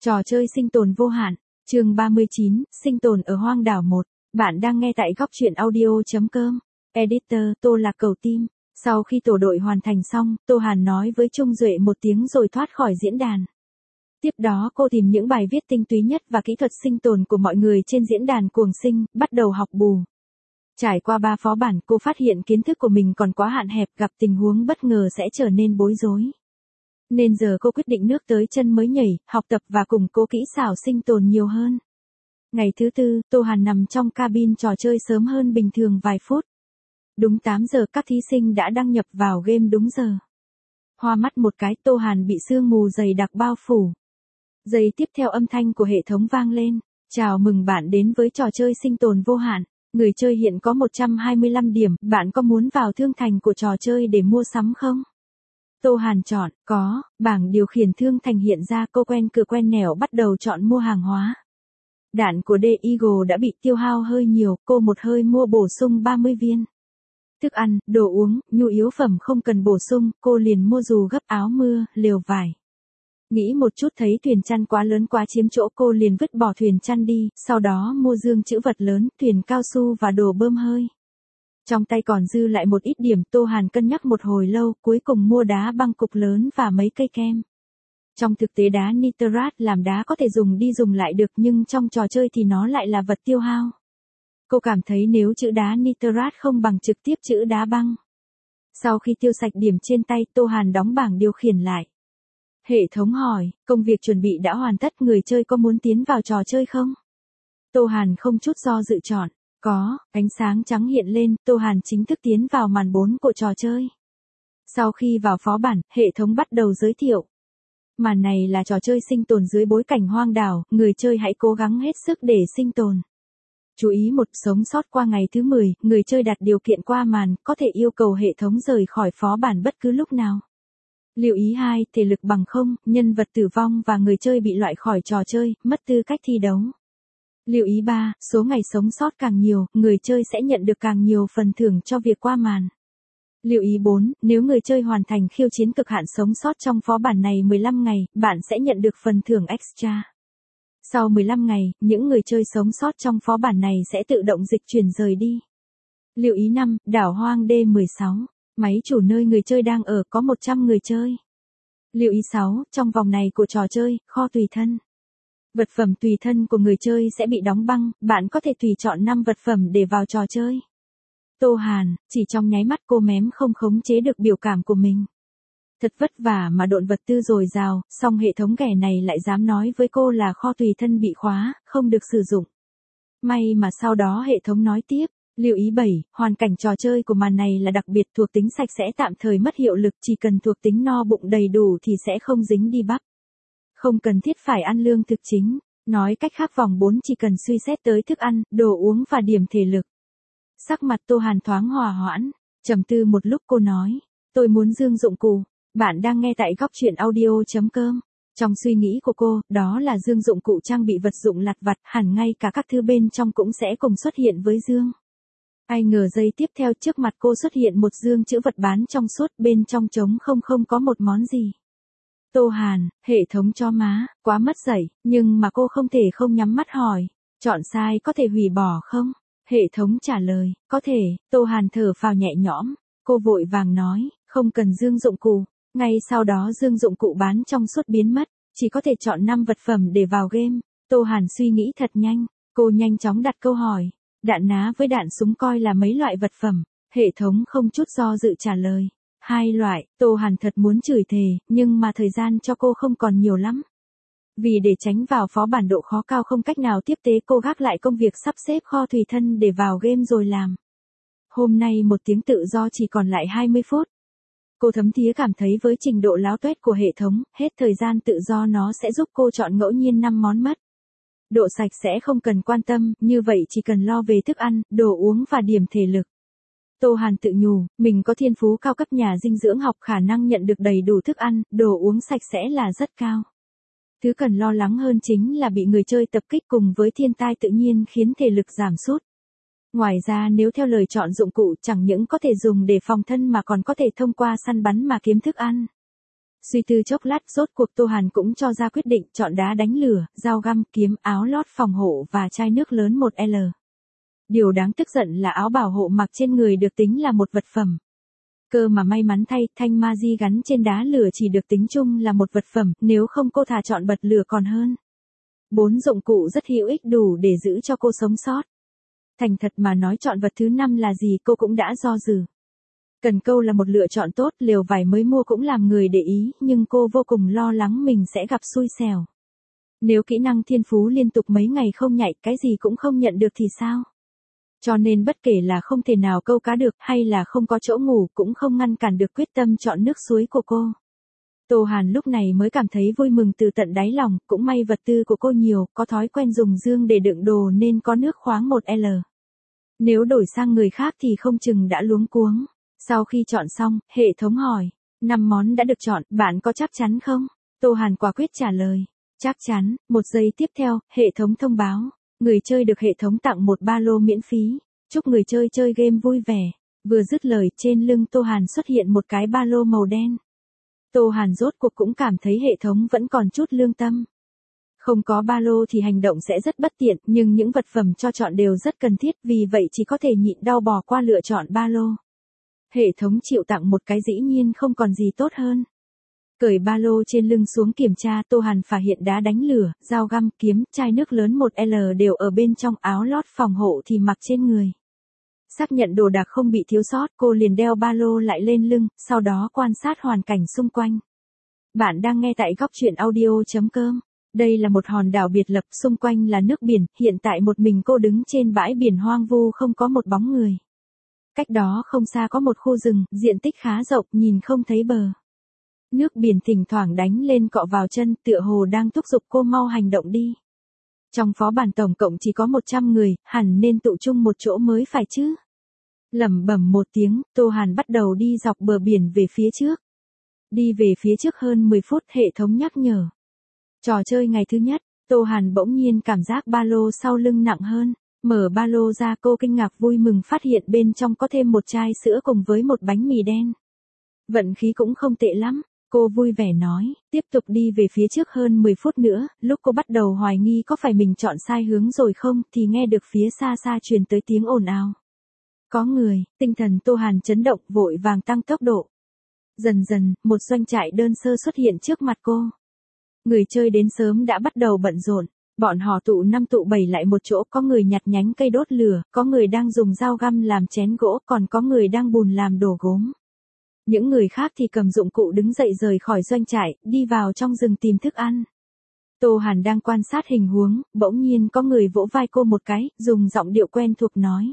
Trò chơi sinh tồn vô hạn, chương 39, sinh tồn ở hoang đảo 1. Bạn đang nghe tại góc truyện audio.com. Editor, Tô Lạc Cầu Tim. Sau khi tổ đội hoàn thành xong, Tô Hàn nói với Trung Duệ một tiếng rồi thoát khỏi diễn đàn. Tiếp đó cô tìm những bài viết tinh túy nhất và kỹ thuật sinh tồn của mọi người trên diễn đàn cuồng sinh, bắt đầu học bù. Trải qua 3 phó bản, cô phát hiện kiến thức của mình còn quá hạn hẹp, gặp tình huống bất ngờ sẽ trở nên bối rối. Nên giờ cô quyết định nước tới chân mới nhảy, học tập và củng cố kỹ xảo sinh tồn nhiều hơn. Ngày thứ tư, Tô Hàn nằm trong cabin trò chơi sớm hơn bình thường vài phút. Đúng 8 giờ các thí sinh đã đăng nhập vào game đúng giờ. Hoa mắt một cái, Tô Hàn bị sương mù dày đặc bao phủ. Giây tiếp theo âm thanh của hệ thống vang lên. Chào mừng bạn đến với trò chơi sinh tồn vô hạn. Người chơi hiện có 125 điểm, bạn có muốn vào thương thành của trò chơi để mua sắm không? Tô Hàn chọn, có, bảng điều khiển thương thành hiện ra, cô quen cửa quen nẻo bắt đầu chọn mua hàng hóa. Đạn của D-Eagle đã bị tiêu hao hơi nhiều, cô một hơi mua bổ sung 30 viên. Thức ăn, đồ uống, nhu yếu phẩm không cần bổ sung, cô liền mua dù gấp, áo mưa, lều vải. Nghĩ một chút thấy thuyền chăn quá lớn quá chiếm chỗ, cô liền vứt bỏ thuyền chăn đi, sau đó mua dương trữ vật lớn, thuyền cao su và đồ bơm hơi. Trong tay còn dư lại một ít điểm, Tô Hàn cân nhắc một hồi lâu, cuối cùng mua đá băng cục lớn và mấy cây kem. Trong thực tế đá nitrat làm đá có thể dùng đi dùng lại được, nhưng trong trò chơi thì nó lại là vật tiêu hao. Cô cảm thấy nếu trữ đá nitrat không bằng trực tiếp trữ đá băng. Sau khi tiêu sạch điểm trên tay, Tô Hàn đóng bảng điều khiển lại. Hệ thống hỏi, công việc chuẩn bị đã hoàn tất, người chơi có muốn tiến vào trò chơi không? Tô Hàn không chút do dự chọn. Có, ánh sáng trắng hiện lên, Tô Hàn chính thức tiến vào màn 4 của trò chơi. Sau khi vào phó bản, hệ thống bắt đầu giới thiệu. Màn này là trò chơi sinh tồn dưới bối cảnh hoang đảo, người chơi hãy cố gắng hết sức để sinh tồn. Chú ý một, sống sót qua ngày thứ 10, người chơi đặt điều kiện qua màn, có thể yêu cầu hệ thống rời khỏi phó bản bất cứ lúc nào. Lưu ý 2, thể lực bằng 0, nhân vật tử vong và người chơi bị loại khỏi trò chơi, mất tư cách thi đấu. Lưu ý 3, số ngày sống sót càng nhiều, người chơi sẽ nhận được càng nhiều phần thưởng cho việc qua màn. Lưu ý 4, nếu người chơi hoàn thành khiêu chiến cực hạn sống sót trong phó bản này 15 ngày, bạn sẽ nhận được phần thưởng extra. Sau 15 ngày, những người chơi sống sót trong phó bản này sẽ tự động dịch chuyển rời đi. Lưu ý 5, đảo hoang D16, máy chủ nơi người chơi đang ở có 100 người chơi. Lưu ý 6, trong vòng này của trò chơi, kho tùy thân. Vật phẩm tùy thân của người chơi sẽ bị đóng băng, bạn có thể tùy chọn 5 vật phẩm để vào trò chơi. Tô Hàn, chỉ trong nháy mắt cô mém không khống chế được biểu cảm của mình. Thật vất vả mà độn vật tư dồi dào, song hệ thống kẻ này lại dám nói với cô là kho tùy thân bị khóa, không được sử dụng. May mà sau đó hệ thống nói tiếp, lưu ý 7, hoàn cảnh trò chơi của màn này là đặc biệt, thuộc tính sạch sẽ tạm thời mất hiệu lực, chỉ cần thuộc tính no bụng đầy đủ thì sẽ không dính đi bắp. Không cần thiết phải ăn lương thực chính, nói cách khác vòng 4 chỉ cần suy xét tới thức ăn, đồ uống và điểm thể lực. Sắc mặt Tô Hàn thoáng hòa hoãn, trầm tư một lúc cô nói, tôi muốn dương dụng cụ. Bạn đang nghe tại góc truyện audio.com. Trong suy nghĩ của cô, đó là dương dụng cụ trang bị vật dụng lặt vặt, hẳn ngay cả các thứ bên trong cũng sẽ cùng xuất hiện với dương. Ai ngờ giây tiếp theo trước mặt cô xuất hiện một dương chữ vật bán trong suốt, bên trong trống không có một món gì. Tô Hàn, hệ thống cho má, quá mất dạy, nhưng mà cô không thể không nhắm mắt hỏi, chọn sai có thể hủy bỏ không? Hệ thống trả lời, có thể. Tô Hàn thở phào nhẹ nhõm, cô vội vàng nói, không cần dương dụng cụ. Ngay sau đó dương dụng cụ bán trong suốt biến mất, chỉ có thể chọn 5 vật phẩm để vào game. Tô Hàn suy nghĩ thật nhanh, cô nhanh chóng đặt câu hỏi, đạn ná với đạn súng coi là mấy loại vật phẩm? Hệ thống không chút do dự trả lời, 2 loại. Tô Hàn thật muốn chửi thề, nhưng mà thời gian cho cô không còn nhiều lắm. Vì để tránh vào phó bản độ khó cao không cách nào tiếp tế, cô gác lại công việc sắp xếp kho tùy thân để vào game rồi làm. Hôm nay một tiếng tự do chỉ còn lại 20 phút. Cô thấm thía cảm thấy với trình độ láo tuét của hệ thống, hết thời gian tự do nó sẽ giúp cô chọn ngẫu nhiên 5 món mất. Độ sạch sẽ không cần quan tâm, như vậy chỉ cần lo về thức ăn, đồ uống và điểm thể lực. Tô Hàn tự nhủ, mình có thiên phú cao cấp nhà dinh dưỡng học, khả năng nhận được đầy đủ thức ăn, đồ uống sạch sẽ là rất cao. Thứ cần lo lắng hơn chính là bị người chơi tập kích cùng với thiên tai tự nhiên khiến thể lực giảm sút. Ngoài ra nếu theo lời chọn dụng cụ chẳng những có thể dùng để phòng thân mà còn có thể thông qua săn bắn mà kiếm thức ăn. Suy tư chốc lát rốt cuộc Tô Hàn cũng cho ra quyết định chọn đá đánh lửa, dao găm, kiếm, áo lót phòng hộ và chai nước lớn 1L. Điều đáng tức giận là áo bảo hộ mặc trên người được tính là một vật phẩm. Cơ mà may mắn thay, thanh magi gắn trên đá lửa chỉ được tính chung là một vật phẩm, nếu không cô thà chọn bật lửa còn hơn. 4 dụng cụ rất hữu ích đủ để giữ cho cô sống sót. Thành thật mà nói chọn vật thứ 5 là gì cô cũng đã do dự. Cần câu là một lựa chọn tốt, lều vải mới mua cũng làm người để ý, nhưng cô vô cùng lo lắng mình sẽ gặp xui xẻo. Nếu kỹ năng thiên phú liên tục mấy ngày không nhảy, cái gì cũng không nhận được thì sao? Cho nên bất kể là không thể nào câu cá được hay là không có chỗ ngủ cũng không ngăn cản được quyết tâm chọn nước suối của cô. Tô Hàn lúc này mới cảm thấy vui mừng từ tận đáy lòng, cũng may vật tư của cô nhiều, có thói quen dùng dương để đựng đồ nên có nước khoáng 1L. Nếu đổi sang người khác thì không chừng đã luống cuống. Sau khi chọn xong, hệ thống hỏi, 5 món đã được chọn, bạn có chắc chắn không? Tô Hàn quả quyết trả lời, chắc chắn. 1 giây tiếp theo, hệ thống thông báo, người chơi được hệ thống tặng một ba lô miễn phí, chúc người chơi chơi game vui vẻ. Vừa dứt lời trên lưng Tô Hàn xuất hiện một cái ba lô màu đen. Tô Hàn rốt cuộc cũng cảm thấy hệ thống vẫn còn chút lương tâm. Không có ba lô thì hành động sẽ rất bất tiện, nhưng những vật phẩm cho chọn đều rất cần thiết, vì vậy chỉ có thể nhịn đau bỏ qua lựa chọn ba lô. Hệ thống chịu tặng một cái dĩ nhiên không còn gì tốt hơn. Cởi ba lô trên lưng xuống kiểm tra, Tô Hàn phát hiện đá đánh lửa, dao găm, kiếm, chai nước lớn 1L đều ở bên trong, áo lót phòng hộ thì mặc trên người. Xác nhận đồ đạc không bị thiếu sót, cô liền đeo ba lô lại lên lưng, sau đó quan sát hoàn cảnh xung quanh. Bạn đang nghe tại góc truyện audio.com. Đây là một hòn đảo biệt lập, xung quanh là nước biển, hiện tại một mình cô đứng trên bãi biển hoang vu không có một bóng người. Cách đó không xa có một khu rừng, diện tích khá rộng, nhìn không thấy bờ. Nước biển thỉnh thoảng đánh lên cọ vào chân, tựa hồ đang thúc giục cô mau hành động đi. Trong phó bản tổng cộng chỉ có 100 người, hẳn nên tụ chung một chỗ mới phải chứ. Lẩm bẩm một tiếng, Tô Hàn bắt đầu đi dọc bờ biển về phía trước. Đi về phía trước hơn 10 phút, hệ thống nhắc nhở. Trò chơi ngày thứ nhất, Tô Hàn bỗng nhiên cảm giác ba lô sau lưng nặng hơn. Mở ba lô ra, cô kinh ngạc vui mừng phát hiện bên trong có thêm một chai sữa cùng với một bánh mì đen. Vận khí cũng không tệ lắm, cô vui vẻ nói, tiếp tục đi về phía trước hơn 10 phút nữa, lúc cô bắt đầu hoài nghi có phải mình chọn sai hướng rồi không, thì nghe được phía xa xa truyền tới tiếng ồn ào. Có người, tinh thần Tô Hàn chấn động, vội vàng tăng tốc độ. Dần dần, một doanh trại đơn sơ xuất hiện trước mặt cô. Người chơi đến sớm đã bắt đầu bận rộn. Bọn họ tụ 5 tụ 7 lại một chỗ, có người nhặt nhánh cây đốt lửa, có người đang dùng dao găm làm chén gỗ, còn có người đang bùn làm đồ gốm. Những người khác thì cầm dụng cụ đứng dậy rời khỏi doanh trại, đi vào trong rừng tìm thức ăn. Tô Hàn đang quan sát hình huống, bỗng nhiên có người vỗ vai cô một cái, dùng giọng điệu quen thuộc nói.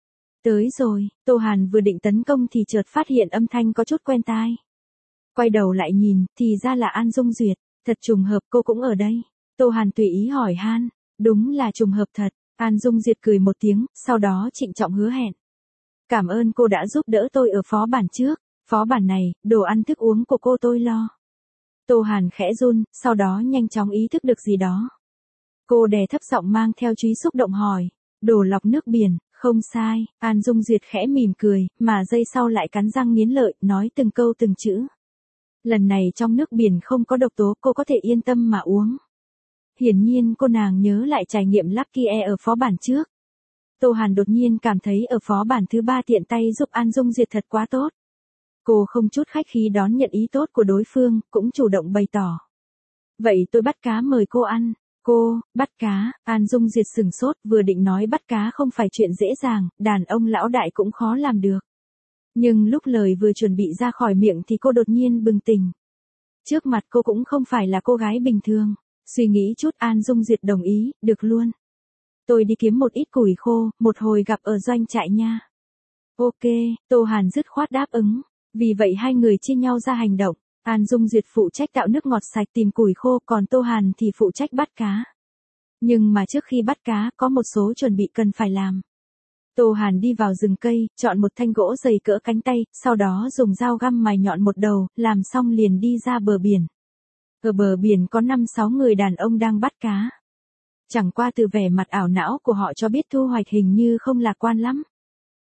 Tới rồi, Tô Hàn vừa định tấn công thì chợt phát hiện âm thanh có chút quen tai. Quay đầu lại nhìn, thì ra là An Dung Duyệt, thật trùng hợp cô cũng ở đây. Tô Hàn tùy ý hỏi han, đúng là trùng hợp thật. An Dung Duyệt cười một tiếng, sau đó trịnh trọng hứa hẹn. Cảm ơn cô đã giúp đỡ tôi ở phó bản trước, phó bản này, đồ ăn thức uống của cô tôi lo. Tô Hàn khẽ run, sau đó nhanh chóng ý thức được gì đó. Cô đè thấp giọng mang theo trí xúc động hỏi, đồ lọc nước biển, không sai. An Dung Duyệt khẽ mỉm cười, mà giây sau lại cắn răng nghiến lợi, nói từng câu từng chữ. Lần này trong nước biển không có độc tố, cô có thể yên tâm mà uống. Hiển nhiên cô nàng nhớ lại trải nghiệm Lucky Air ở phó bản trước. Tô Hàn đột nhiên cảm thấy ở phó bản thứ 3 tiện tay giúp An Dung Duyệt thật quá tốt. Cô không chút khách khí đón nhận ý tốt của đối phương, cũng chủ động bày tỏ. Vậy tôi bắt cá mời cô ăn. Cô, bắt cá, An Dung Duyệt sửng sốt, vừa định nói bắt cá không phải chuyện dễ dàng, đàn ông lão đại cũng khó làm được. Nhưng lúc lời vừa chuẩn bị ra khỏi miệng thì cô đột nhiên bừng tỉnh. Trước mặt cô cũng không phải là cô gái bình thường. Suy nghĩ chút, An Dung Duyệt đồng ý, được luôn. Tôi đi kiếm một ít củi khô, một hồi gặp ở doanh trại nha. Ok, Tô Hàn dứt khoát đáp ứng. Vì vậy hai người chia nhau ra hành động. An Dung Duyệt phụ trách tạo nước ngọt sạch tìm củi khô, còn Tô Hàn thì phụ trách bắt cá. Nhưng mà trước khi bắt cá, có một số chuẩn bị cần phải làm. Tô Hàn đi vào rừng cây, chọn một thanh gỗ dày cỡ cánh tay, sau đó dùng dao găm mài nhọn một đầu, làm xong liền đi ra bờ biển. Ở bờ biển có 5-6 người đàn ông đang bắt cá. Chẳng qua từ vẻ mặt ảo não của họ cho biết thu hoạch hình như không lạc quan lắm.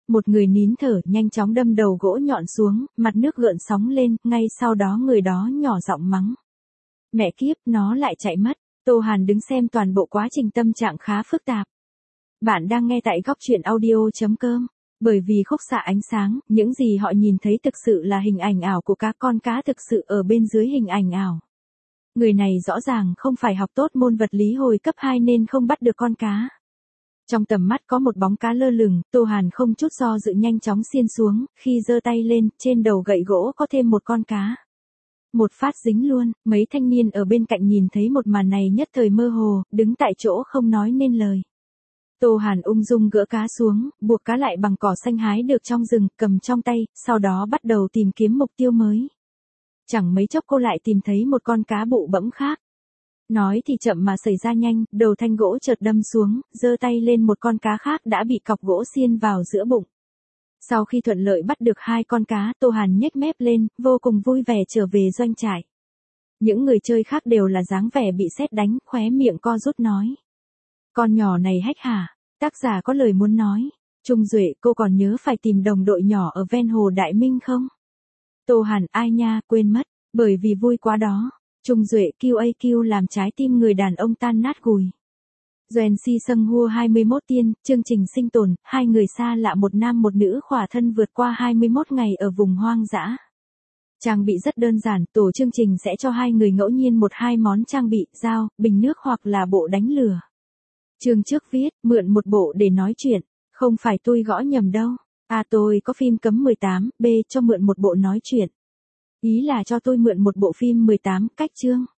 Một người nín thở nhanh chóng đâm đầu gỗ nhọn xuống, mặt nước gợn sóng lên, ngay sau đó người đó nhỏ giọng mắng. Mẹ kiếp, nó lại chạy mất. Tô Hàn đứng xem toàn bộ quá trình tâm trạng khá phức tạp. Bạn đang nghe tại góc truyện audio.com. Bởi vì khúc xạ ánh sáng, những gì họ nhìn thấy thực sự là hình ảnh ảo của cá, con cá thực sự ở bên dưới hình ảnh ảo. Người này rõ ràng không phải học tốt môn vật lý hồi cấp 2 nên không bắt được con cá. Trong tầm mắt có một bóng cá lơ lửng, Tô Hàn không chút do dự nhanh chóng xiên xuống, khi giơ tay lên, trên đầu gậy gỗ có thêm một con cá. Một phát dính luôn, mấy thanh niên ở bên cạnh nhìn thấy một màn này nhất thời mơ hồ, đứng tại chỗ không nói nên lời. Tô Hàn ung dung gỡ cá xuống, buộc cá lại bằng cỏ xanh hái được trong rừng, cầm trong tay, sau đó bắt đầu tìm kiếm mục tiêu mới. Chẳng mấy chốc cô lại tìm thấy một con cá bụ bẫm khác. Nói thì chậm mà xảy ra nhanh, đầu thanh gỗ chợt đâm xuống, giơ tay lên một con cá khác đã bị cọc gỗ xiên vào giữa bụng. Sau khi thuận lợi bắt được 2 con cá, Tô Hàn nhếch mép lên, vô cùng vui vẻ trở về doanh trại. Những người chơi khác đều là dáng vẻ bị sét đánh, khóe miệng co rút nói. Con nhỏ này hách hả? Tác giả có lời muốn nói. Trung Duệ, cô còn nhớ phải tìm đồng đội nhỏ ở ven hồ Đại Minh không? Tô Hàn, ai nha, quên mất, bởi vì vui quá đó. Trung Duệ, QAQ làm trái tim người đàn ông tan nát gùi. Doan Si Sâng Hua 21 tiên, chương trình sinh tồn, 2 người xa lạ một nam một nữ khỏa thân vượt qua 21 ngày ở vùng hoang dã. Trang bị rất đơn giản, tổ chương trình sẽ cho 2 người ngẫu nhiên 1-2 món trang bị, dao, bình nước hoặc là bộ đánh lửa. Chương trước viết, mượn một bộ để nói chuyện, không phải tôi gõ nhầm đâu. Tôi có phim cấm 18, B cho mượn một bộ nói chuyện. Ý là cho tôi mượn một bộ phim 18, cách chương.